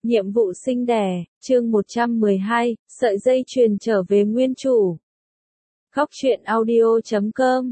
Nhiệm vụ sinh đẻ, chương 112, sợi dây chuyền trở về nguyên chủ. Góc truyện audio.com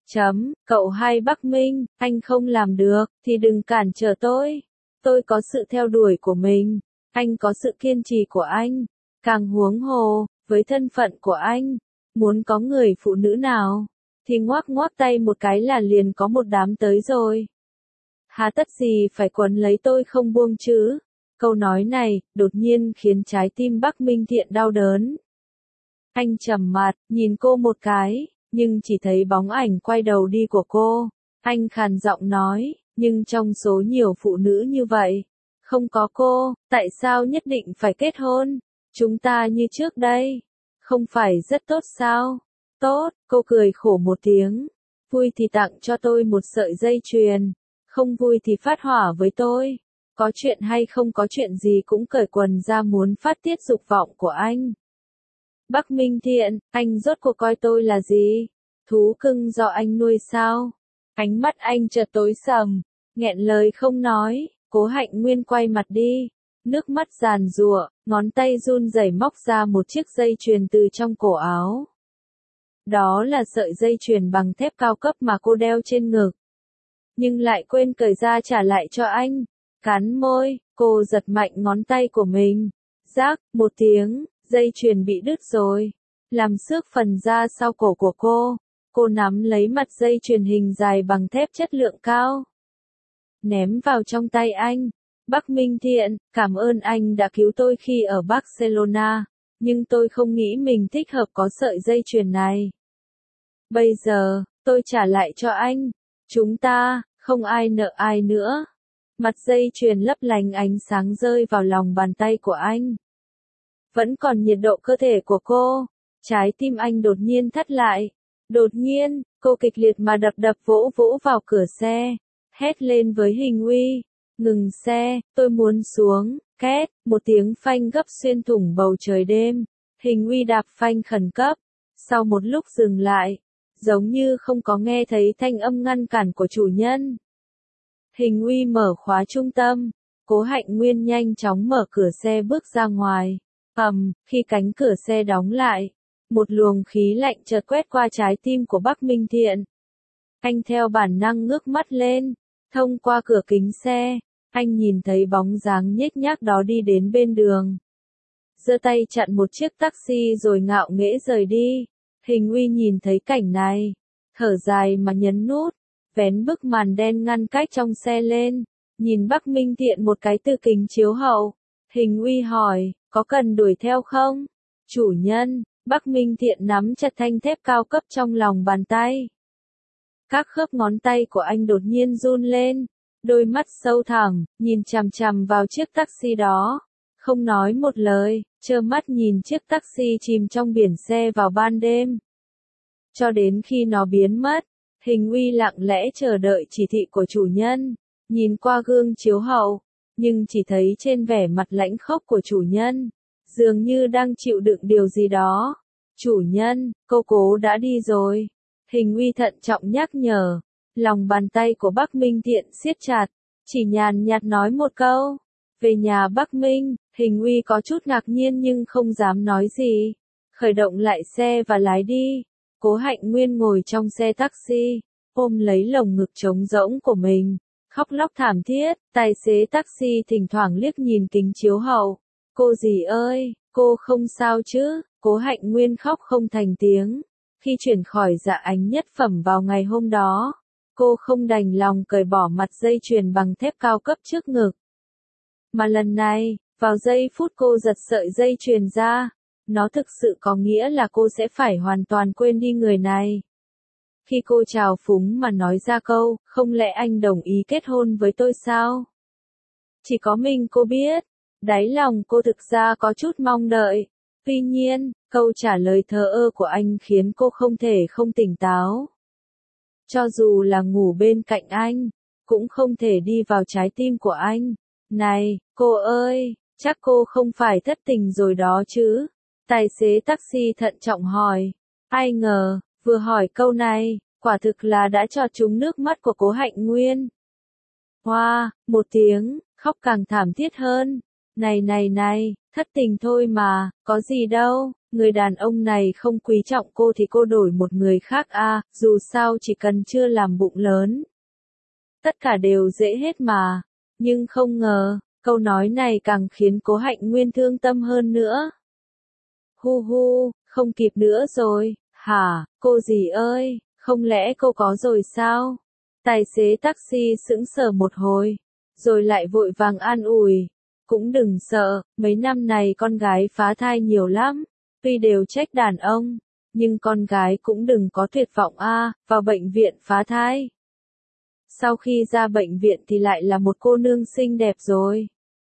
Cậu hai Bắc Minh, anh không làm được, thì đừng cản trở tôi. Tôi có sự theo đuổi của mình, anh có sự kiên trì của anh. Càng huống hồ, với thân phận của anh, muốn có người phụ nữ nào, thì ngoắc ngoắc tay một cái là liền có một đám tới rồi. Hà tất gì phải quấn lấy tôi không buông chứ? Câu nói này, đột nhiên khiến trái tim Bắc Minh Thiện đau đớn. Anh trầm mặt, nhìn cô một cái, nhưng chỉ thấy bóng ảnh quay đầu đi của cô. Anh khàn giọng nói, nhưng trong số nhiều phụ nữ như vậy, không có cô, tại sao nhất định phải kết hôn? Chúng ta như trước đây, không phải rất tốt sao? Tốt, cô cười khổ một tiếng. Vui thì tặng cho tôi một sợi dây chuyền, không vui thì phát hỏa với tôi. Có chuyện hay không có chuyện gì cũng cởi quần ra muốn phát tiết dục vọng của anh. Bắc Minh Thiện, anh rốt cuộc coi tôi là gì? Thú cưng do anh nuôi sao? Ánh mắt anh chợt tối sầm, nghẹn lời không nói. Cố Hạnh Nguyên quay mặt đi, nước mắt giàn giụa, ngón tay run rẩy móc ra một chiếc dây chuyền từ trong cổ áo. Đó là sợi dây chuyền bằng thép cao cấp mà cô đeo trên ngực, nhưng lại quên cởi ra trả lại cho anh. Cắn môi, cô giật mạnh ngón tay của mình. Rác, một tiếng, dây chuyền bị đứt rồi, làm xước phần da sau cổ của cô. Cô nắm lấy mặt dây chuyền hình dài bằng thép chất lượng cao, ném vào trong tay anh. Bắc Minh Thiện, cảm ơn anh đã cứu tôi khi ở Barcelona, nhưng tôi không nghĩ mình thích hợp có sợi dây chuyền này. Bây giờ, tôi trả lại cho anh. Chúng ta, không ai nợ ai nữa. Mặt dây chuyền lấp lánh ánh sáng rơi vào lòng bàn tay của anh. Vẫn còn nhiệt độ cơ thể của cô. Trái tim anh đột nhiên thắt lại. Đột nhiên, cô kịch liệt mà đập vỗ vỗ vào cửa xe. Hét lên với Hình Uy. Ngừng xe, tôi muốn xuống. Két, một tiếng phanh gấp xuyên thủng bầu trời đêm. Hình Uy đạp phanh khẩn cấp. Sau một lúc dừng lại, giống như không có nghe thấy thanh âm ngăn cản của chủ nhân. Hình Uy mở khóa trung tâm, Cố Hạnh Nguyên nhanh chóng mở cửa xe bước ra ngoài. Khi cánh cửa xe đóng lại, một luồng khí lạnh chợt quét qua trái tim của Bắc Minh Thiện. Anh theo bản năng ngước mắt lên, thông qua cửa kính xe, anh nhìn thấy bóng dáng nhếch nhác đó đi đến bên đường. Giơ tay chặn một chiếc taxi rồi ngạo nghễ rời đi. Hình Uy nhìn thấy cảnh này, thở dài mà nhấn nút, vén bức màn đen ngăn cách trong xe lên, nhìn Bắc Minh Thiện một cái từ kính chiếu hậu. Hình Uy hỏi, có cần đuổi theo không? Chủ nhân, Bắc Minh Thiện nắm chặt thanh thép cao cấp trong lòng bàn tay. Các khớp ngón tay của anh đột nhiên run lên, đôi mắt sâu thẳm, nhìn chằm chằm vào chiếc taxi đó. Không nói một lời, trơ mắt nhìn chiếc taxi chìm trong biển xe vào ban đêm. Cho đến khi nó biến mất, Hình Uy lặng lẽ chờ đợi chỉ thị của chủ nhân, nhìn qua gương chiếu hậu, nhưng chỉ thấy trên vẻ mặt lãnh khốc của chủ nhân, dường như đang chịu đựng điều gì đó. Chủ nhân, cô Cố đã đi rồi. Hình Uy thận trọng nhắc nhở, lòng bàn tay của Bắc Minh Thiện siết chặt, chỉ nhàn nhạt nói một câu. Về nhà Bắc Minh, Hình Uy có chút ngạc nhiên nhưng không dám nói gì. Khởi động lại xe và lái đi. Cố Hạnh Nguyên ngồi trong xe taxi, ôm lấy lồng ngực trống rỗng của mình, khóc lóc thảm thiết. Tài xế taxi thỉnh thoảng liếc nhìn kính chiếu hậu. Cô dì ơi, cô không sao chứ? Cố Hạnh Nguyên khóc không thành tiếng. Khi chuyển khỏi Dạ Ánh nhất phẩm vào ngày hôm đó, cô không đành lòng cởi bỏ mặt dây chuyền bằng thép cao cấp trước ngực. Mà lần này, vào giây phút cô giật sợi dây chuyền ra, nó thực sự có nghĩa là cô sẽ phải hoàn toàn quên đi người này. Khi cô trào phúng mà nói ra câu, không lẽ anh đồng ý kết hôn với tôi sao? Chỉ có mình cô biết, đáy lòng cô thực ra có chút mong đợi. Tuy nhiên, câu trả lời thờ ơ của anh khiến cô không thể không tỉnh táo. Cho dù là ngủ bên cạnh anh, cũng không thể đi vào trái tim của anh. Này, cô ơi, chắc cô không phải thất tình rồi đó chứ? Tài xế taxi thận trọng hỏi. Ai ngờ, vừa hỏi câu này, quả thực là đã cho trúng nước mắt của Cố Hạnh Nguyên. Hoa, một tiếng, khóc càng thảm thiết hơn. Này, thất tình thôi mà, có gì đâu, người đàn ông này không quý trọng cô thì cô đổi một người khác à, dù sao chỉ cần chưa làm bụng lớn. Tất cả đều dễ hết mà, nhưng không ngờ, câu nói này càng khiến Cố Hạnh Nguyên thương tâm hơn nữa. Hu hu, không kịp nữa rồi, hả, cô dì ơi, không lẽ cô có rồi sao? Tài xế taxi sững sờ một hồi, rồi lại vội vàng an ủi. Cũng đừng sợ, mấy năm này con gái phá thai nhiều lắm, tuy đều trách đàn ông, nhưng con gái cũng đừng có tuyệt vọng a, vào bệnh viện phá thai. Sau khi ra bệnh viện thì lại là một cô nương xinh đẹp rồi.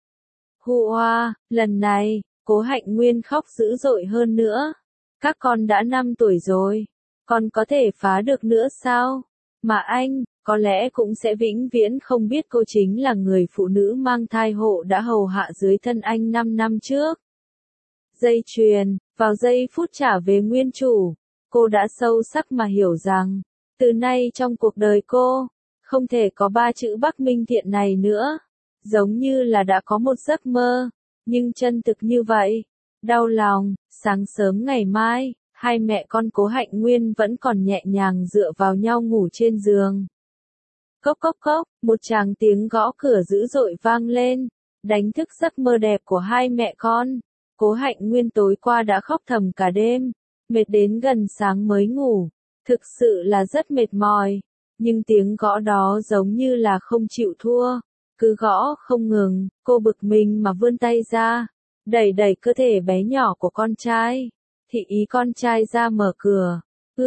Hu oa, lần này, Cố Hạnh Nguyên khóc dữ dội hơn nữa. Các con đã 5 tuổi rồi, con có thể phá được nữa sao? Mà anh, có lẽ cũng sẽ vĩnh viễn không biết cô chính là người phụ nữ mang thai hộ đã hầu hạ dưới thân anh 5 năm trước. Dây chuyền, vào giây phút trả về nguyên chủ, cô đã sâu sắc mà hiểu rằng, từ nay trong cuộc đời cô, không thể có 3 chữ Bắc Minh Thiện này nữa. Giống như là đã có một giấc mơ, nhưng chân thực như vậy. Đau lòng, sáng sớm ngày mai, hai mẹ con Cố Hạnh Nguyên vẫn còn nhẹ nhàng dựa vào nhau ngủ trên giường. Cốc cốc cốc, một tràng tiếng gõ cửa dữ dội vang lên, đánh thức giấc mơ đẹp của hai mẹ con. Cố Hạnh Nguyên tối qua đã khóc thầm cả đêm, mệt đến gần sáng mới ngủ, thực sự là rất mệt mỏi, nhưng tiếng gõ đó giống như là không chịu thua, cứ gõ không ngừng, cô bực mình mà vươn tay ra, đẩy cơ thể bé nhỏ của con trai, thị ý con trai ra mở cửa,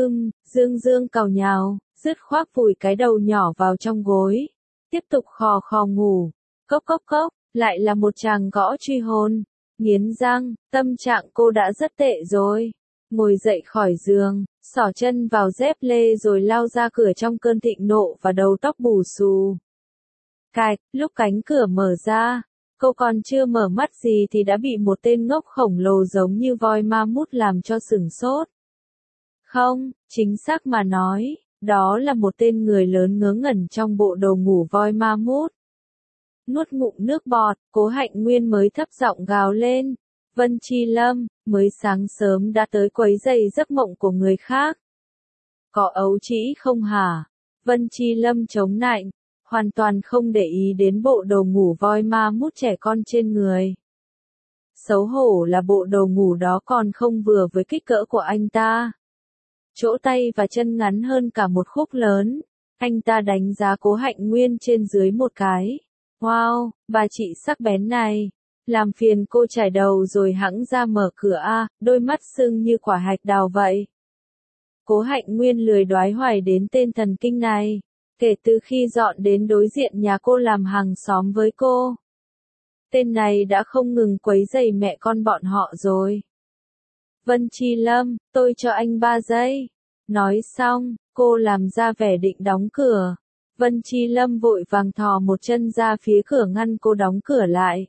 Dương càu nhào, dứt khoát vùi cái đầu nhỏ vào trong gối, tiếp tục khò khò ngủ, cốc cốc cốc, lại là một tràng gõ truy hồn, nghiến răng, tâm trạng cô đã rất tệ rồi, ngồi dậy khỏi giường, xỏ chân vào dép lê rồi lao ra cửa trong cơn thịnh nộ và đầu tóc bù xù. Cạch, lúc cánh cửa mở ra, cô còn chưa mở mắt gì thì đã bị một tên ngốc khổng lồ giống như voi ma mút làm cho sửng sốt. Không, chính xác mà nói, đó là một tên người lớn ngớ ngẩn trong bộ đồ ngủ voi ma mút. Nuốt ngụm nước bọt, Cố Hạnh Nguyên mới thấp giọng gào lên. Vân Chi Lâm, mới sáng sớm đã tới quấy rầy giấc mộng của người khác. Có ấu trĩ không hả? Vân Chi Lâm chống nạnh, hoàn toàn không để ý đến bộ đồ ngủ voi ma mút trẻ con trên người. Xấu hổ là bộ đồ ngủ đó còn không vừa với kích cỡ của anh ta. Chỗ tay và chân ngắn hơn cả một khúc lớn. Anh ta đánh giá Cố Hạnh Nguyên trên dưới một cái. Wow, bà chị sắc bén này. Làm phiền cô trải đầu rồi hẵng ra mở cửa a, đôi mắt sưng như quả hạch đào vậy. Cố Hạnh Nguyên lười đoái hoài đến tên thần kinh này. Kể từ khi dọn đến đối diện nhà cô làm hàng xóm với cô. Tên này đã không ngừng quấy rầy mẹ con bọn họ rồi. Vân Chi Lâm, tôi cho anh 3 giây. Nói xong, cô làm ra vẻ định đóng cửa. Vân Chi Lâm vội vàng thò một chân ra phía cửa ngăn cô đóng cửa lại.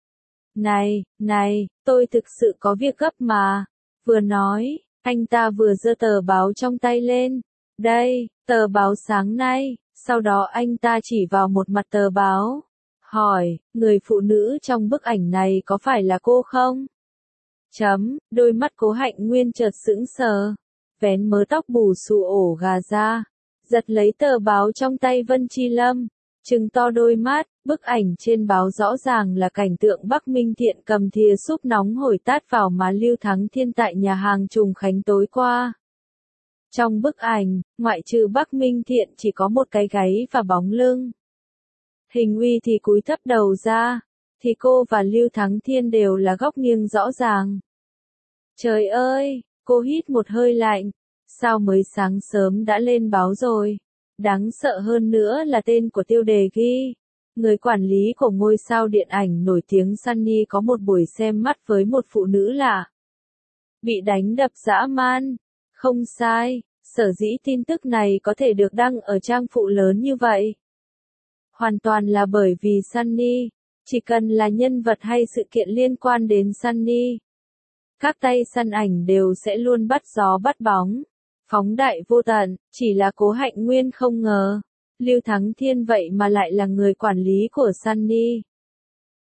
Này, tôi thực sự có việc gấp mà. Vừa nói, anh ta vừa giơ tờ báo trong tay lên. Đây, tờ báo sáng nay. Sau đó anh ta chỉ vào một mặt tờ báo. Hỏi, người phụ nữ trong bức ảnh này có phải là cô không? Đôi mắt Cố Hạnh Nguyên chợt sững sờ. Vén mớ tóc bù xù ổ gà ra. Giật lấy tờ báo trong tay Vân Chi Lâm. Trừng to đôi mắt, bức ảnh trên báo rõ ràng là cảnh tượng Bắc Minh Thiện cầm thìa súp nóng hổi tát vào má Lưu Thắng Thiên tại nhà hàng Trùng Khánh tối qua. Trong bức ảnh, ngoại trừ Bắc Minh Thiện chỉ có một cái gáy và bóng lưng. Hình Uy thì cúi thấp đầu ra, thì cô và Lưu Thắng Thiên đều là góc nghiêng rõ ràng. Trời ơi, cô hít một hơi lạnh, sao mới sáng sớm đã lên báo rồi. Đáng sợ hơn nữa là tên của tiêu đề ghi. Người quản lý của ngôi sao điện ảnh nổi tiếng Sunny có một buổi xem mắt với một phụ nữ lạ. Bị đánh đập dã man. Không sai, sở dĩ tin tức này có thể được đăng ở trang phụ lớn như vậy. Hoàn toàn là bởi vì Sunny, chỉ cần là nhân vật hay sự kiện liên quan đến Sunny. Các tay săn ảnh đều sẽ luôn bắt gió bắt bóng. Phóng đại vô tận, chỉ là Cố Hạnh Nguyên không ngờ. Lưu Thắng Thiên vậy mà lại là người quản lý của Sunny.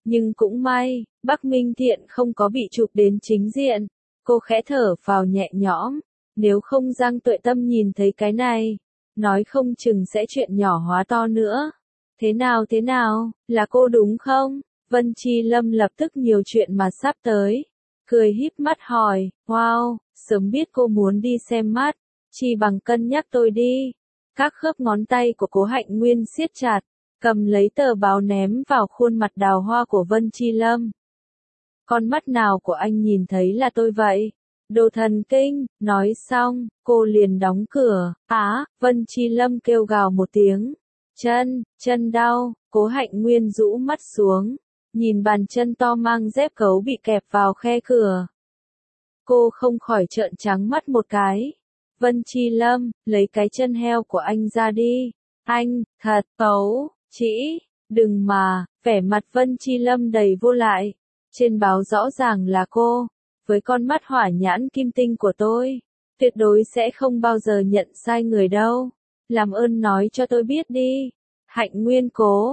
Nhưng cũng may, Bắc Minh Thiện không có bị chụp đến chính diện. Cô khẽ thở phào nhẹ nhõm. Nếu không Giang Tuệ Tâm nhìn thấy cái này, nói không chừng sẽ chuyện nhỏ hóa to nữa. Thế nào, là cô đúng không? Vân Chi Lâm lập tức nhiều chuyện mà sắp tới. Cười híp mắt hỏi, wow, sớm biết cô muốn đi xem mắt, chỉ bằng cân nhắc tôi đi. Các khớp ngón tay của Cố Hạnh Nguyên siết chặt, cầm lấy tờ báo ném vào khuôn mặt đào hoa của Vân Chi Lâm. Con mắt nào của anh nhìn thấy là tôi vậy? Đồ thần kinh, nói xong, cô liền đóng cửa. Vân Chi Lâm kêu gào một tiếng. Chân đau, Cố Hạnh Nguyên rũ mắt xuống, nhìn bàn chân to mang dép gấu bị kẹp vào khe cửa. Cô không khỏi trợn trắng mắt một cái. Vân Chi Lâm, lấy cái chân heo của anh ra đi. Anh, thật, xấu, chỉ, đừng mà, vẻ mặt Vân Chi Lâm đầy vô lại. Trên báo rõ ràng là cô, với con mắt hỏa nhãn kim tinh của tôi, tuyệt đối sẽ không bao giờ nhận sai người đâu. Làm ơn nói cho tôi biết đi. Hạnh Nguyên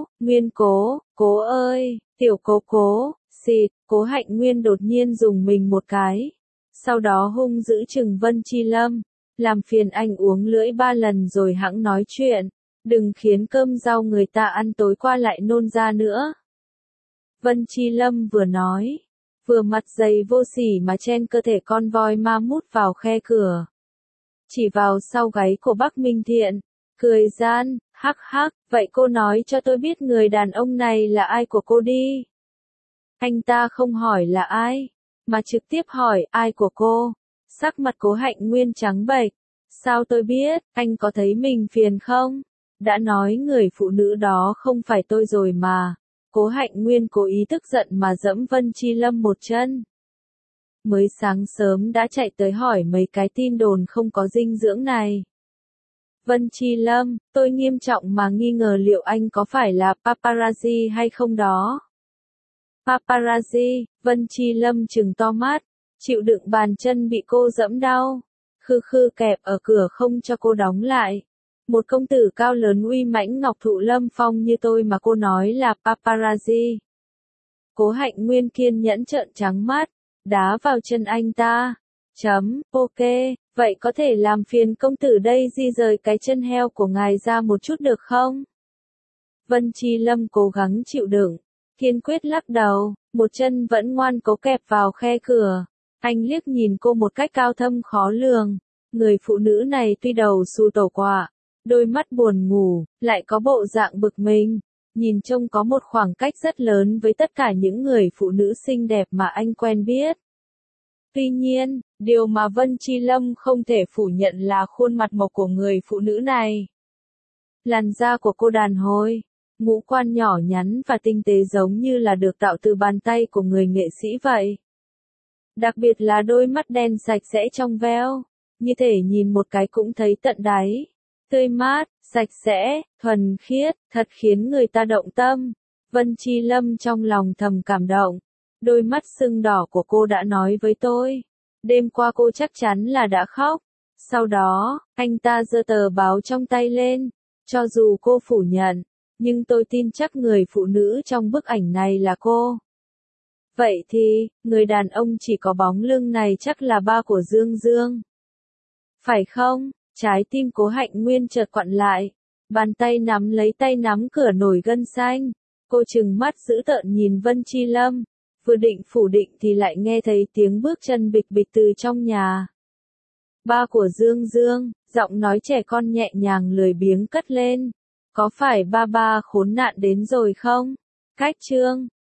cố ơi, tiểu cố, xịt, Cố Hạnh Nguyên đột nhiên dùng mình một cái. Sau đó hung dữ chừng Vân Chi Lâm, làm phiền anh uống lưỡi 3 lần rồi hẵng nói chuyện, đừng khiến cơm rau người ta ăn tối qua lại nôn ra nữa. Vân Chi Lâm vừa nói, vừa mặt dày vô sỉ mà chen cơ thể con voi ma mút vào khe cửa. Chỉ vào sau gáy của Bắc Minh Thiện, cười gian, hắc hắc, vậy cô nói cho tôi biết người đàn ông này là ai của cô đi. Anh ta không hỏi là ai, mà trực tiếp hỏi ai của cô. Sắc mặt Cố Hạnh Nguyên trắng bệch. Sao tôi biết, anh có thấy mình phiền không? Đã nói người phụ nữ đó không phải tôi rồi mà. Cố Hạnh Nguyên cố ý tức giận mà giẫm Vân Chi Lâm một chân. Mới sáng sớm đã chạy tới hỏi mấy cái tin đồn không có dinh dưỡng này. Vân Chi Lâm, tôi nghiêm trọng mà nghi ngờ liệu anh có phải là paparazzi hay không đó. Paparazzi, Vân Chi Lâm trừng to mắt, chịu đựng bàn chân bị cô giẫm đau. Khư kẹp ở cửa không cho cô đóng lại. Một công tử cao lớn uy mãnh Ngọc Thụ Lâm Phong như tôi mà cô nói là paparazzi. Cố Hạnh Nguyên kiên nhẫn trợn trắng mắt, đá vào chân anh ta. Ok, vậy có thể làm phiền công tử đây di rời cái chân heo của ngài ra một chút được không? Vân Chi Lâm cố gắng chịu đựng, kiên quyết lắc đầu, một chân vẫn ngoan cố kẹp vào khe cửa. Anh liếc nhìn cô một cách cao thâm khó lường. Người phụ nữ này tuy đầu xù tổ quạ, đôi mắt buồn ngủ, lại có bộ dạng bực mình. Nhìn trông có một khoảng cách rất lớn với tất cả những người phụ nữ xinh đẹp mà anh quen biết. Tuy nhiên, điều mà Vân Chi Lâm không thể phủ nhận là khuôn mặt mộc của người phụ nữ này. Làn da của cô đàn hồi, ngũ quan nhỏ nhắn và tinh tế giống như là được tạo từ bàn tay của người nghệ sĩ vậy. Đặc biệt là đôi mắt đen sạch sẽ trong veo, như thể nhìn một cái cũng thấy tận đáy. Tươi mát, sạch sẽ, thuần khiết, thật khiến người ta động tâm. Vân Chi Lâm trong lòng thầm cảm động. Đôi mắt sưng đỏ của cô đã nói với tôi. Đêm qua cô chắc chắn là đã khóc. Sau đó, anh ta giơ tờ báo trong tay lên. Cho dù cô phủ nhận, nhưng tôi tin chắc người phụ nữ trong bức ảnh này là cô. Vậy thì, người đàn ông chỉ có bóng lưng này chắc là ba của Dương Dương. Phải không? Trái tim Cố Hạnh Nguyên chợt quặn lại. Bàn tay nắm lấy tay nắm cửa nổi gân xanh. Cô trừng mắt dữ tợn nhìn Vân Chi Lâm. Vừa định phủ định thì lại nghe thấy tiếng bước chân bịch bịch từ trong nhà. Ba của Dương Dương, giọng nói trẻ con nhẹ nhàng lười biếng cất lên. Có phải ba khốn nạn đến rồi không? Cách chương